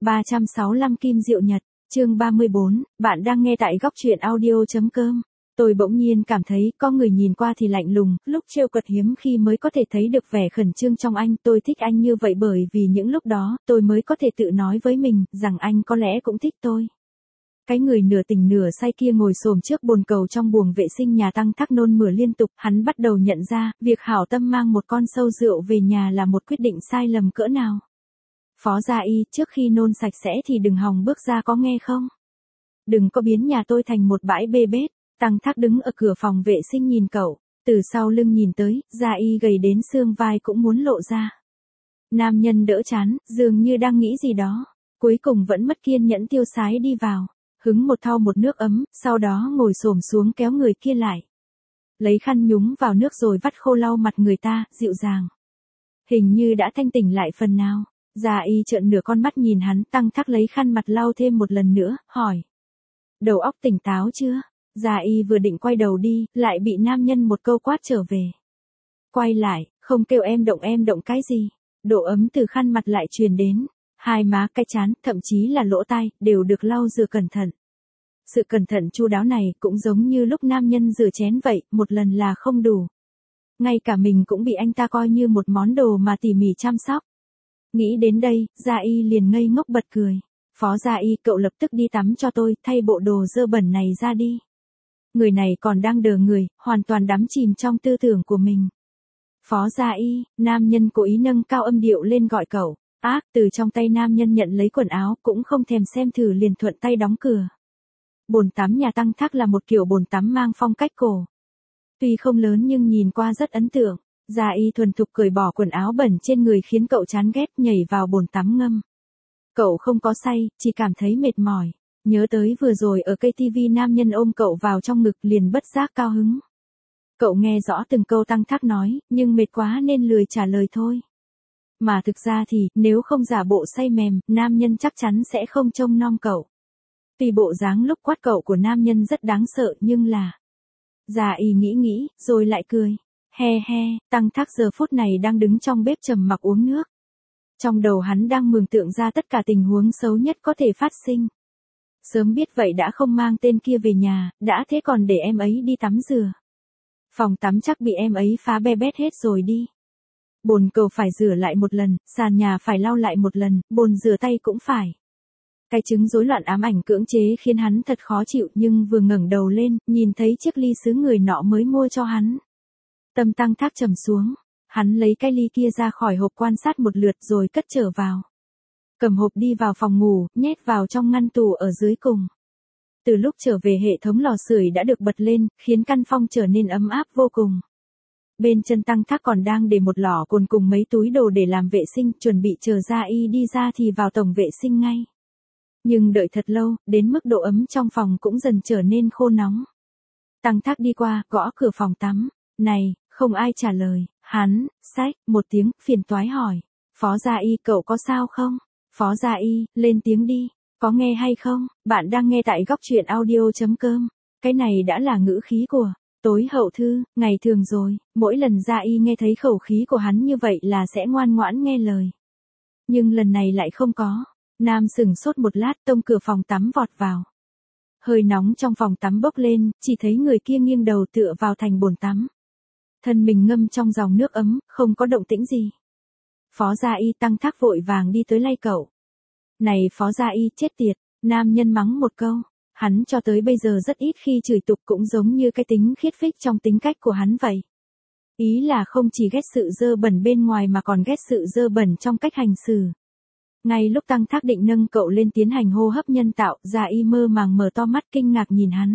365 Kim Diệu Nhật, chương 34, bạn đang nghe tại góc truyện audio.com. Tôi bỗng nhiên cảm thấy có người nhìn qua thì lạnh lùng, lúc trêu cợt hiếm khi mới có thể thấy được vẻ khẩn trương trong anh. Tôi thích anh như vậy bởi vì những lúc đó, tôi mới có thể tự nói với mình, rằng anh có lẽ cũng thích tôi. Cái người nửa tỉnh nửa say kia ngồi xổm trước bồn cầu trong buồng vệ sinh nhà Tăng Thác nôn mửa liên tục. Hắn bắt đầu nhận ra, việc hảo tâm mang một con sâu rượu về nhà là một quyết định sai lầm cỡ nào. Phó Gia Y, trước khi nôn sạch sẽ thì đừng hòng bước ra có nghe không? Đừng có biến nhà tôi thành một bãi bê bết. Tăng Thác đứng ở cửa phòng vệ sinh nhìn cậu, từ sau lưng nhìn tới, Gia Y gầy đến xương vai cũng muốn lộ ra. Nam nhân đỡ chán, dường như đang nghĩ gì đó, cuối cùng vẫn mất kiên nhẫn tiêu sái đi vào, hứng một thau một nước ấm, sau đó ngồi xổm xuống kéo người kia lại. Lấy khăn nhúng vào nước rồi vắt khô lau mặt người ta, dịu dàng. Hình như đã thanh tỉnh lại phần nào. Gia Y trợn nửa con mắt nhìn hắn. Tăng Thác lấy khăn mặt lau thêm một lần nữa, hỏi. Đầu óc tỉnh táo chưa? Gia Y vừa định quay đầu đi, lại bị nam nhân một câu quát trở về. Quay lại, không kêu em động cái gì. Độ ấm từ khăn mặt lại truyền đến. Hai má, cái trán, thậm chí là lỗ tai, đều được lau rửa cẩn thận. Sự cẩn thận chu đáo này cũng giống như lúc nam nhân rửa chén vậy, một lần là không đủ. Ngay cả mình cũng bị anh ta coi như một món đồ mà tỉ mỉ chăm sóc. Nghĩ đến đây, Gia Y liền ngây ngốc bật cười. Phó Gia Y, cậu lập tức đi tắm cho tôi, thay bộ đồ dơ bẩn này ra đi. Người này còn đang đờ người, hoàn toàn đắm chìm trong tư tưởng của mình. Phó Gia Y, nam nhân cố ý nâng cao âm điệu lên gọi cậu. Ác, từ trong tay nam nhân nhận lấy quần áo, cũng không thèm xem thử liền thuận tay đóng cửa. Bồn tắm nhà Tăng Thác là một kiểu bồn tắm mang phong cách cổ. Tuy không lớn nhưng nhìn qua rất ấn tượng. Gia Y thuần thục cởi bỏ quần áo bẩn trên người khiến cậu chán ghét, nhảy vào bồn tắm ngâm. Cậu không có say, chỉ cảm thấy mệt mỏi. Nhớ tới vừa rồi ở cây tivi nam nhân ôm cậu vào trong ngực liền bất giác cao hứng. Cậu nghe rõ từng câu Tăng Thác nói, nhưng mệt quá nên lười trả lời thôi. Mà thực ra thì, nếu không giả bộ say mềm, nam nhân chắc chắn sẽ không trông nom cậu. Tuy bộ dáng lúc quát cậu của nam nhân rất đáng sợ nhưng là... Gia Y nghĩ, rồi lại cười. He, Tăng Thác giờ phút này đang đứng trong bếp trầm mặc uống nước. Trong đầu hắn đang mường tượng ra tất cả tình huống xấu nhất có thể phát sinh. Sớm biết vậy đã không mang tên kia về nhà, đã thế còn để em ấy đi tắm rửa. Phòng tắm chắc bị em ấy phá be bét hết rồi đi. Bồn cầu phải rửa lại một lần, sàn nhà phải lau lại một lần, bồn rửa tay cũng phải. Cái chứng rối loạn ám ảnh cưỡng chế khiến hắn thật khó chịu, nhưng vừa ngẩng đầu lên, nhìn thấy chiếc ly sứ người nọ mới mua cho hắn. Tâm Tăng Thác trầm xuống, hắn lấy cái ly kia ra khỏi hộp quan sát một lượt rồi cất trở vào. Cầm hộp đi vào phòng ngủ, nhét vào trong ngăn tủ ở dưới cùng. Từ lúc trở về hệ thống lò sưởi đã được bật lên, khiến căn phòng trở nên ấm áp vô cùng. Bên chân Tăng Thác còn đang để một lọ cồn cùng mấy túi đồ để làm vệ sinh, chuẩn bị chờ Gia Y đi ra thì vào tổng vệ sinh ngay. Nhưng đợi thật lâu, đến mức độ ấm trong phòng cũng dần trở nên khô nóng. Tăng Thác đi qua, gõ cửa phòng tắm. Này, không ai trả lời. Hắn, xách, một tiếng, phiền toái hỏi. Phó Gia Y, cậu có sao không? Phó Gia Y, lên tiếng đi. Có nghe hay không? Bạn đang nghe tại góc truyện audio.com. Cái này đã là ngữ khí của tối hậu thư, ngày thường rồi. Mỗi lần Gia Y nghe thấy khẩu khí của hắn như vậy là sẽ ngoan ngoãn nghe lời. Nhưng lần này lại không có. Nam sừng sốt một lát, tông cửa phòng tắm vọt vào. Hơi nóng trong phòng tắm bốc lên, chỉ thấy người kia nghiêng đầu tựa vào thành bồn tắm. Thân mình ngâm trong dòng nước ấm, không có động tĩnh gì. Phó Gia Y, Tăng Thác vội vàng đi tới lay cậu. Này Phó Gia Y, chết tiệt, nam nhân mắng một câu. Hắn cho tới bây giờ rất ít khi chửi tục, cũng giống như cái tính khiết phích trong tính cách của hắn vậy. Ý là không chỉ ghét sự dơ bẩn bên ngoài mà còn ghét sự dơ bẩn trong cách hành xử. Ngay lúc Tăng Thác định nâng cậu lên tiến hành hô hấp nhân tạo, Gia Y mơ màng mở to mắt kinh ngạc nhìn hắn.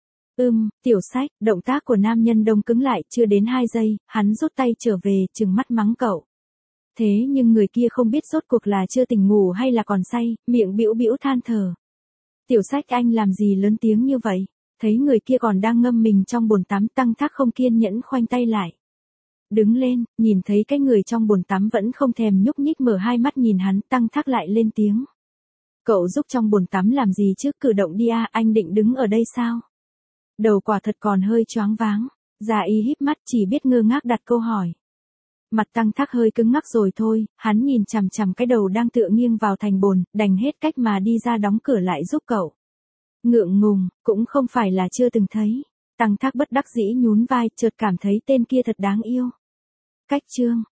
Tiểu sách, động tác của nam nhân đông cứng lại, chưa đến 2 giây, hắn rút tay trở về, trừng mắt mắng cậu. Thế nhưng người kia không biết rốt cuộc là chưa tỉnh ngủ hay là còn say, miệng bĩu bĩu than thở. Tiểu sách, anh làm gì lớn tiếng như vậy? Thấy người kia còn đang ngâm mình trong bồn tắm, Tăng Thác không kiên nhẫn khoanh tay lại. Đứng lên, nhìn thấy cái người trong bồn tắm vẫn không thèm nhúc nhích mở hai mắt nhìn hắn, Tăng Thác lại lên tiếng. Cậu giúp trong bồn tắm làm gì chứ, cử động đi à, anh định đứng ở đây sao? Đầu quả thật còn hơi choáng váng. Gia Y híp mắt chỉ biết ngơ ngác đặt câu hỏi. Mặt Tăng Thác hơi cứng ngắc rồi thôi, hắn nhìn chằm chằm cái đầu đang tựa nghiêng vào thành bồn, đành hết cách mà đi ra đóng cửa lại giúp cậu. Ngượng ngùng, cũng không phải là chưa từng thấy. Tăng Thác bất đắc dĩ nhún vai, chợt cảm thấy tên kia thật đáng yêu. Cách chương